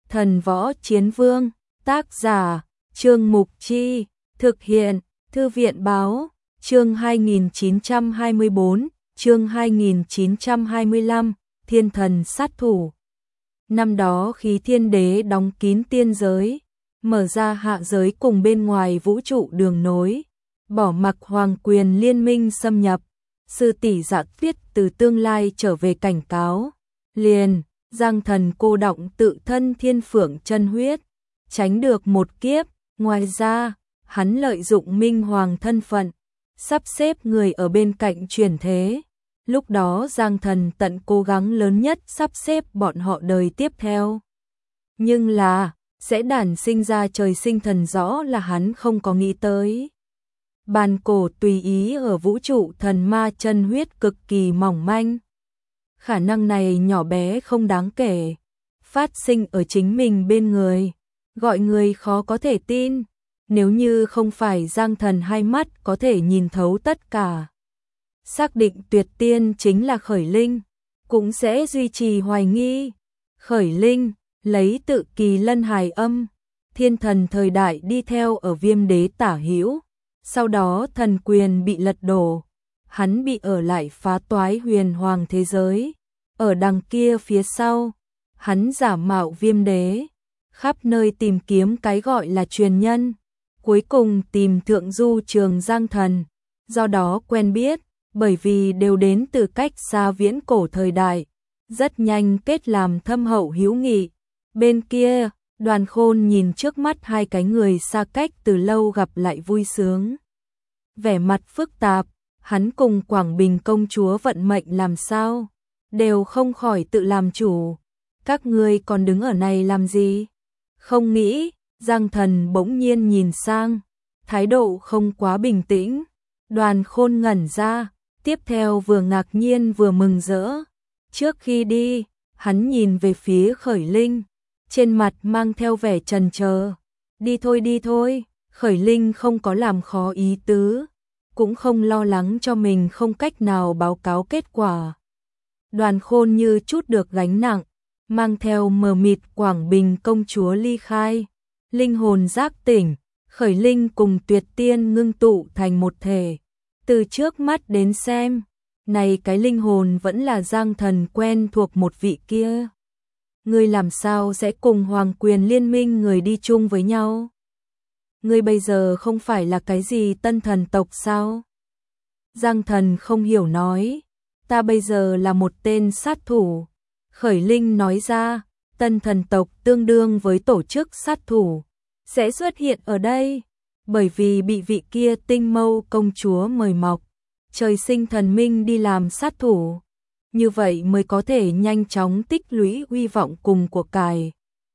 Thần Võ Chiến Vương, tác giả, Trương Mục Chi, thực hiện, Thư viện Báo, chương 2924, chương 2925, Thiên Thần Sát Thủ. Năm đó khi Thiên Đế đóng kín tiên giới, mở ra hạ giới cùng bên ngoài vũ trụ đường nối, bỏ mặc hoàng quyền liên minh xâm nhập, sư tỷ Dạ Tuyết từ tương lai trở về cảnh cáo, liền Giang Thần cô động tự thân Thiên Phượng chân huyết, tránh được một kiếp. Ngoài ra, hắn lợi dụng Minh Hoàng thân phận, sắp xếp người ở bên cạnh chuyển thế. Lúc đó Giang Thần tận cố gắng lớn nhất sắp xếp bọn họ đời tiếp theo. Nhưng là, sẽ đản sinh ra trời sinh thần rõ là hắn không có nghĩ tới. Bàn cổ tùy ý ở vũ trụ thần ma chân huyết cực kỳ mỏng manh. Khả năng này nhỏ bé không đáng kể, phát sinh ở chính mình bên người, gọi người khó có thể tin, nếu như không phải Giang Thần hai mắt có thể nhìn thấu tất cả. Xác định tuyệt tiên chính là Khởi Linh, cũng sẽ duy trì hoài nghi. Khởi Linh, lấy tự kỳ lân hài âm, thiên thần thời đại đi theo ở Viêm Đế tả hữu, sau đó thần quyền bị lật đổ, hắn bị ở lại phá toái huyền hoàng thế giới. Ở đằng kia phía sau, hắn giả mạo Viêm Đế, khắp nơi tìm kiếm cái gọi là truyền nhân, cuối cùng tìm thượng du trường Giang Thần, do đó quen biết, bởi vì đều đến từ cách xa viễn cổ thời đại, rất nhanh kết làm thâm hậu hữu nghị. Bên kia, Đoàn Khôn nhìn trước mắt hai cái người xa cách từ lâu gặp lại vui sướng. Vẻ mặt phức tạp, hắn cùng Quảng Bình công chúa vận mệnh làm sao, đều không khỏi tự làm chủ. Các ngươi còn đứng ở này làm gì? Không nghĩ, Giang Thần bỗng nhiên nhìn sang, thái độ không quá bình tĩnh. Đoàn Khôn ngẩn ra, tiếp theo vừa ngạc nhiên vừa mừng rỡ. Trước khi đi, hắn nhìn về phía Khởi Linh, trên mặt mang theo vẻ chần chờ. Đi thôi, Khởi Linh không có làm khó ý tứ, cũng không lo lắng cho mình không cách nào báo cáo kết quả. Đoàn Khôn như chút được gánh nặng, mang theo mờ mịt Quảng Bình công chúa ly khai. Linh hồn giác tỉnh, Khởi Linh cùng Tuyệt Tiên ngưng tụ thành một thể. Từ trước mắt đến xem, này cái linh hồn vẫn là Giang Thần quen thuộc một vị kia. Ngươi làm sao sẽ cùng Hoàng quyền liên minh người đi chung với nhau? Ngươi bây giờ không phải là cái gì tân thần tộc sao? Giang Thần không hiểu nói, ta bây giờ là một tên sát thủ. Khởi Linh nói ra, tân thần tộc tương đương với tổ chức sát thủ, sẽ xuất hiện ở đây, bởi vì bị vị kia Tinh Mâu công chúa mời mọc, trời sinh thần minh đi làm sát thủ, như vậy mới có thể nhanh chóng tích lũy uy vọng cùng của cải.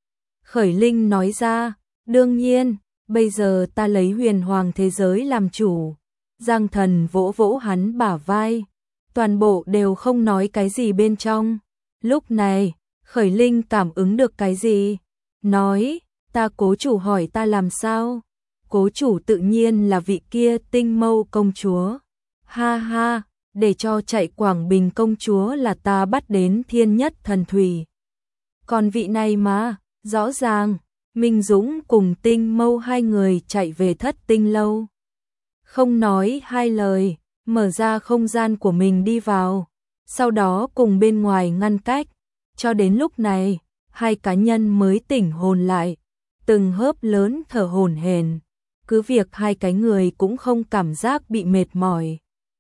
Khởi Linh nói ra, đương nhiên, bây giờ ta lấy huyền hoàng thế giới làm chủ. Giang Thần vỗ vỗ hắn bả vai, toàn bộ đều không nói cái gì bên trong. Lúc này, Khởi Linh cảm ứng được cái gì? Nói, ta cố chủ hỏi ta làm sao? Cố chủ tự nhiên là vị kia Tinh Mâu công chúa. Ha ha, để cho chạy Quảng Bình công chúa là ta bắt đến Thiên Nhất Thần Thủy. Còn vị này mà, rõ ràng, Minh Dũng cùng Tinh Mâu hai người chạy về Thất Tinh lâu. Không nói hai lời, mở ra không gian của mình đi vào, sau đó cùng bên ngoài ngăn cách. Cho đến lúc này, hai cá nhân mới tỉnh hồn lại, từng hớp lớn thở hổn hển. Cứ việc hai cái người cũng không cảm giác bị mệt mỏi.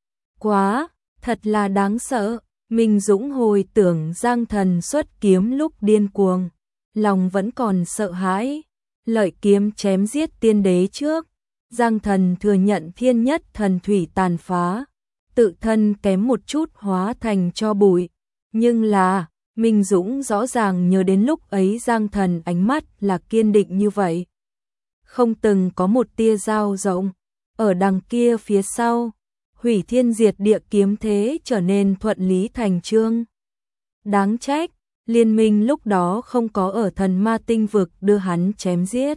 Quá, thật là đáng sợ. Minh Dũng hồi tưởng Giang Thần xuất kiếm lúc điên cuồng, lòng vẫn còn sợ hãi. Lợi kiếm chém giết tiên đế trước, Giang Thần thừa nhận Thiên Nhất Thần Thủy tàn phá, tự thân kém một chút hóa thành tro bụi. Nhưng là, Minh Dũng rõ ràng nhớ đến lúc ấy Giang Thần ánh mắt là kiên định như vậy. Không từng có một tia dao rộng, ở đằng kia phía sau, hủy thiên diệt địa kiếm thế trở nên thuận lý thành chương. Đáng trách, liên minh lúc đó không có ở thần ma tinh vực đưa hắn chém giết.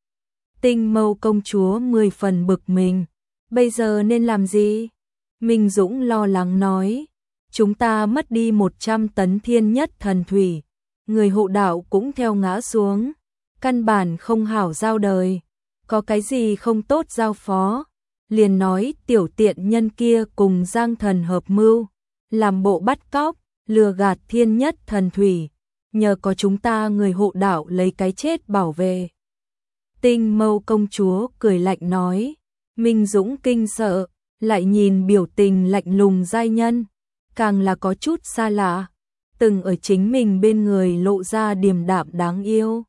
Tinh Mâu công chúa 10 phần bực mình, bây giờ nên làm gì? Minh Dũng lo lắng nói, chúng ta mất đi 100 tấn Thiên Nhất Thần Thủy, người hộ đạo cũng theo ngã xuống, căn bản không hảo giao đời, có cái gì không tốt giao phó, liền nói tiểu tiện nhân kia cùng Giang Thần hợp mưu, làm bộ bắt cóc, lừa gạt thiên nhất thần thủy, nhờ có chúng ta người hộ đạo lấy cái chết bảo vệ. Tinh Mâu công chúa cười lạnh nói, Minh Dũng kinh sợ, lại nhìn biểu tình lạnh lùng giai nhân, càng là có chút xa lạ, từng ở chính mình bên người lộ ra điềm đạm đáng yêu.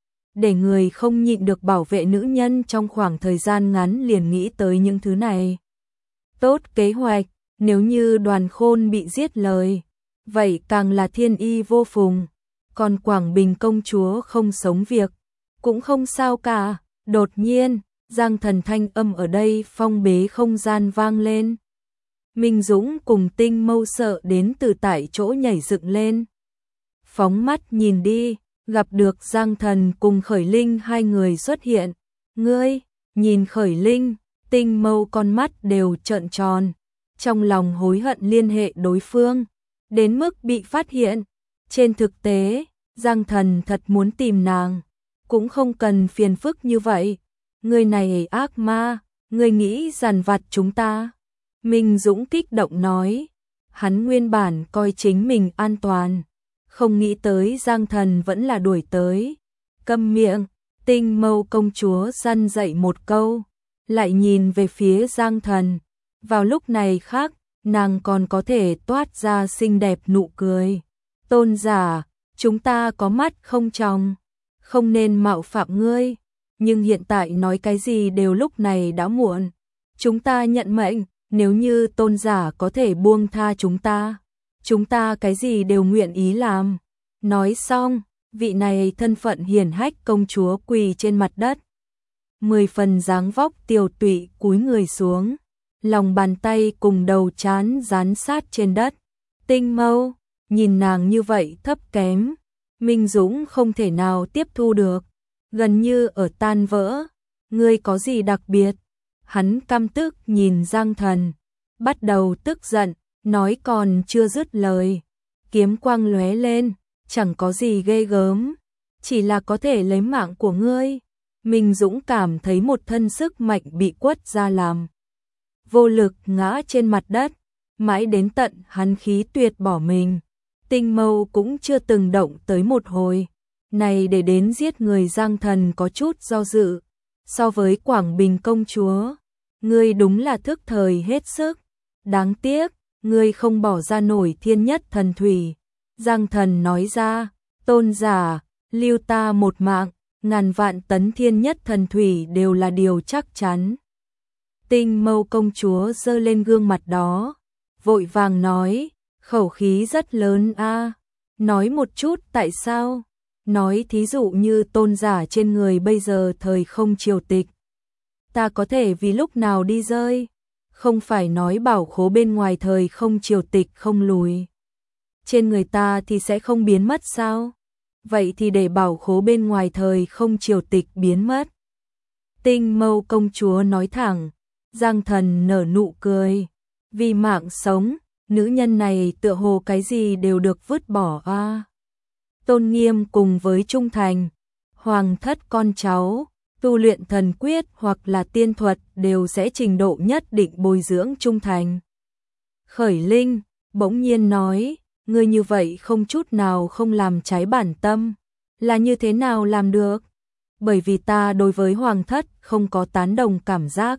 Để người không nhịn được bảo vệ nữ nhân trong khoảng thời gian ngắn liền nghĩ tới những thứ này. Tốt kế hoạch, nếu như Đoàn Khôn bị giết lời, vậy càng là thiên y vô phùng, còn Quảng Bình công chúa không sống việc, cũng không sao cả. Đột nhiên, Giang Thần thanh âm ở đây phong bế không gian vang lên. Minh Dũng cùng Tinh Mâu sợ đến từ tại chỗ nhảy dựng lên. Phóng mắt nhìn đi, gặp được Giang Thần cùng Khởi Linh hai người xuất hiện. Ngươi, nhìn Khởi Linh, Tinh Mâu con mắt đều trợn tròn, trong lòng hối hận liên hệ đối phương, đến mức bị phát hiện. Trên thực tế, Giang Thần thật muốn tìm nàng, cũng không cần phiền phức như vậy. Người này ác ma, người nghĩ giàn vặt chúng ta. Minh Dũng kích động nói, hắn nguyên bản coi chính mình an toàn, không nghĩ tới Giang Thần vẫn là đuổi tới. Câm miệng, Tinh Mâu công chúa răn dạy một câu, lại nhìn về phía Giang Thần. Vào lúc này khác, nàng còn có thể toát ra xinh đẹp nụ cười. Tôn giả, chúng ta có mắt không tròng, không nên mạo phạm ngươi, nhưng hiện tại nói cái gì đều lúc này đã muộn. Chúng ta nhận mệnh, nếu như tôn giả có thể buông tha chúng ta cái gì đều nguyện ý làm. Nói xong, vị này thân phận hiển hách công chúa quỳ trên mặt đất. 10 phần dáng vóc tiều tụy cúi người xuống, lòng bàn tay cùng đầu trán dán sát trên đất. Tinh Mâu, nhìn nàng như vậy thấp kém, Minh Dũng không thể nào tiếp thu được, gần như ở tan vỡ. Ngươi có gì đặc biệt? Hắn căm tức nhìn Giang Thần, bắt đầu tức giận, nói còn chưa dứt lời, kiếm quang lóe lên, chẳng có gì ghê gớm, chỉ là có thể lấy mạng của ngươi. Minh Dũng cảm thấy một thân sức mạnh bị quất ra làm vô lực ngã trên mặt đất, mãi đến tận hắn khí tuyệt bỏ mình. Tinh Mâu cũng chưa từng động tới một hồi, này để đến giết người Giang Thần có chút do dự. So với Quảng Bình công chúa, ngươi đúng là thức thời hết sức, đáng tiếc, ngươi không bỏ ra nổi thiên nhất thần thủy. Giang Thần nói ra, tôn giả, lưu ta một mạng, ngàn vạn tấn thiên nhất thần thủy đều là điều chắc chắn. Tinh Mâu công chúa giơ lên gương mặt đó, vội vàng nói, khẩu khí rất lớn a, nói một chút tại sao? Nói thí dụ như tôn giả trên người bây giờ thời không triều tịch, ta có thể vì lúc nào đi rơi, không phải nói bảo khố bên ngoài thời không triều tịch không lùi, trên người ta thì sẽ không biến mất sao? Vậy thì để bảo khố bên ngoài thời không triều tịch biến mất. Tinh Mâu công chúa nói thẳng. Giang Thần nở nụ cười, vì mạng sống, nữ nhân này tựa hồ cái gì đều được vứt bỏ a. Tôn nghiêm cùng với trung thành, hoàng thất con cháu, tu luyện thần quyết hoặc là tiên thuật đều sẽ trình độ nhất định bồi dưỡng trung thành. Khởi Linh bỗng nhiên nói, ngươi như vậy không chút nào không làm trái bản tâm, là như thế nào làm được? Bởi vì ta đối với hoàng thất không có tán đồng cảm giác.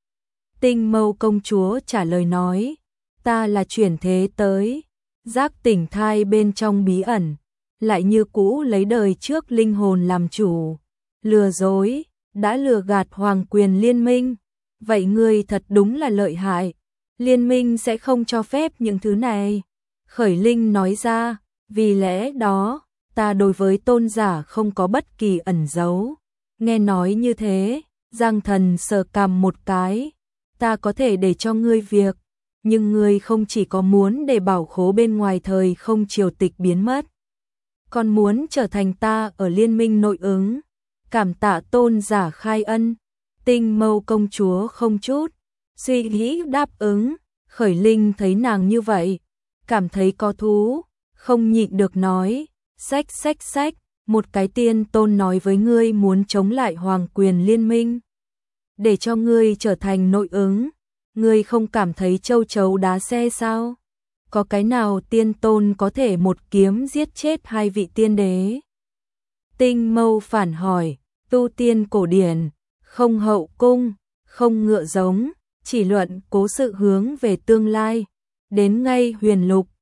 Tinh Mâu công chúa trả lời nói, ta là chuyển thế tới, giác tỉnh thai bên trong bí ẩn, lại như cũ lấy đời trước linh hồn làm chủ, lừa dối, đã lừa gạt hoàng quyền liên minh. Vậy ngươi thật đúng là lợi hại, liên minh sẽ không cho phép những thứ này. Khởi Linh nói ra, vì lẽ đó, ta đối với tôn giả không có bất kỳ ẩn giấu. Nghe nói như thế, Giang Thần sờ cằm một cái, ta có thể để cho ngươi việc, nhưng ngươi không chỉ có muốn để bảo khố bên ngoài thời không triều tịch biến mất, còn muốn trở thành ta ở liên minh nội ứng. Cảm tạ tôn giả khai ân. Tinh Mâu công chúa không chút suy nghĩ đáp ứng. Khởi Linh thấy nàng như vậy, cảm thấy có thú, không nhịn được nói, Xách, một cái tiên tôn nói với ngươi muốn chống lại hoàng quyền liên minh. Để cho ngươi trở thành nội ứng, ngươi không cảm thấy châu chấu đá xe sao? Có cái nào tiên tôn có thể một kiếm giết chết hai vị tiên đế? Tinh Mâu phản hỏi, tu tiên cổ điển, không hậu cung, không ngựa giống, chỉ luận cố sự hướng về tương lai. Đến ngay huyền lục,